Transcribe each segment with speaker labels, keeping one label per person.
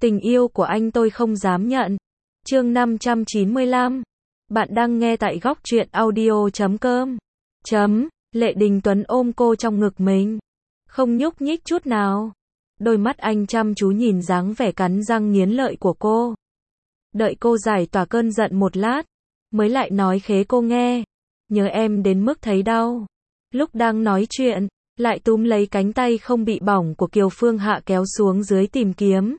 Speaker 1: Tình yêu của anh tôi không dám nhận. Chương 595. Bạn đang nghe tại góc truyện audio.com. Lệ Đình Tuấn ôm cô trong ngực mình, không nhúc nhích chút nào. Đôi mắt anh chăm chú nhìn dáng vẻ cắn răng nghiến lợi của cô. Đợi cô giải tỏa cơn giận một lát, mới lại nói khế cô nghe. Nhớ em đến mức thấy đau. Lúc đang nói chuyện, lại túm lấy cánh tay không bị bỏng của Kiều Phương Hạ kéo xuống dưới tìm kiếm.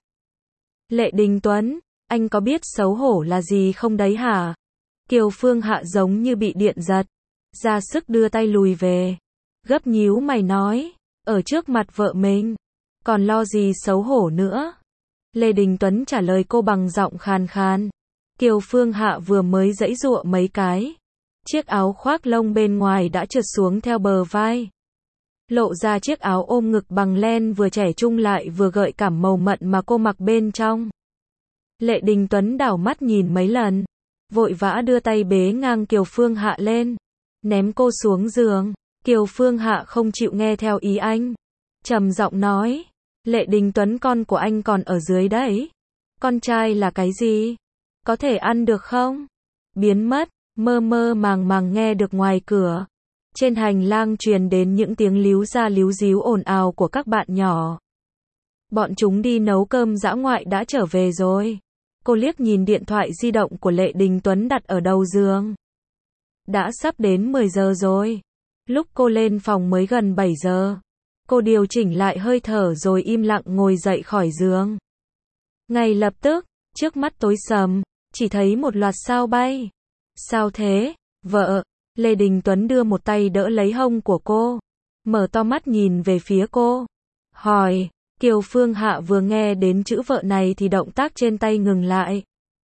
Speaker 1: Lệ Đình Tuấn, anh có biết xấu hổ là gì không đấy hả? Kiều Phương Hạ giống như bị điện giật, ra sức đưa tay lùi về. Gấp nhíu mày nói, ở trước mặt vợ mình, còn lo gì xấu hổ nữa? Lê Đình Tuấn trả lời cô bằng giọng khàn khàn. Kiều Phương Hạ vừa mới giãy giụa mấy cái. Chiếc áo khoác lông bên ngoài đã trượt xuống theo bờ vai. Lộ ra chiếc áo ôm ngực bằng len vừa trẻ trung lại vừa gợi cảm màu mận mà cô mặc bên trong. Lệ Đình Tuấn đảo mắt nhìn mấy lần, vội vã đưa tay bế ngang Kiều Phương Hạ lên, ném cô xuống giường. Kiều Phương Hạ không chịu nghe theo ý anh, trầm giọng nói, Lệ Đình Tuấn, con của anh còn ở dưới đấy. Con trai là cái gì? Có thể ăn được không? Biến mất, mơ mơ màng màng nghe được ngoài cửa. Trên hành lang truyền đến những tiếng líu ra líu díu ồn ào của các bạn nhỏ. Bọn chúng đi nấu cơm dã ngoại đã trở về rồi. Cô liếc nhìn điện thoại di động của Lệ Đình Tuấn đặt ở đầu giường. Đã sắp đến 10 giờ rồi. Lúc cô lên phòng mới gần 7 giờ. Cô điều chỉnh lại hơi thở rồi im lặng ngồi dậy khỏi giường. Ngay lập tức, trước mắt tối sầm, chỉ thấy một loạt sao bay. Sao thế, vợ? Lê Đình Tuấn đưa một tay đỡ lấy hông của cô, mở to mắt nhìn về phía cô, hỏi. Kiều Phương Hạ vừa nghe đến chữ vợ này thì động tác trên tay ngừng lại.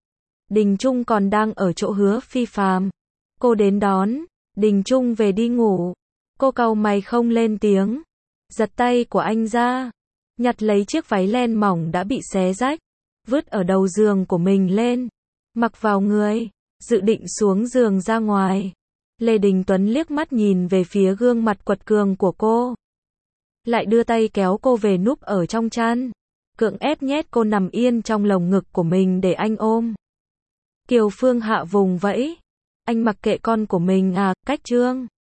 Speaker 1: Đình Trung còn đang ở chỗ Hứa Phi Phàm. Cô đến đón, Đình Trung về đi ngủ. Cô cau mày không lên tiếng, giật tay của anh ra, nhặt lấy chiếc váy len mỏng đã bị xé rách, vứt ở đầu giường của mình lên, mặc vào người, dự định xuống giường ra ngoài. Lê Đình Tuấn liếc mắt nhìn về phía gương mặt quật cường của cô, lại đưa tay kéo cô về núp ở trong chăn, cưỡng ép nhét cô nằm yên trong lồng ngực của mình để anh ôm. Kiều Phương Hạ vùng vẫy, anh mặc kệ con của mình à, cách trương.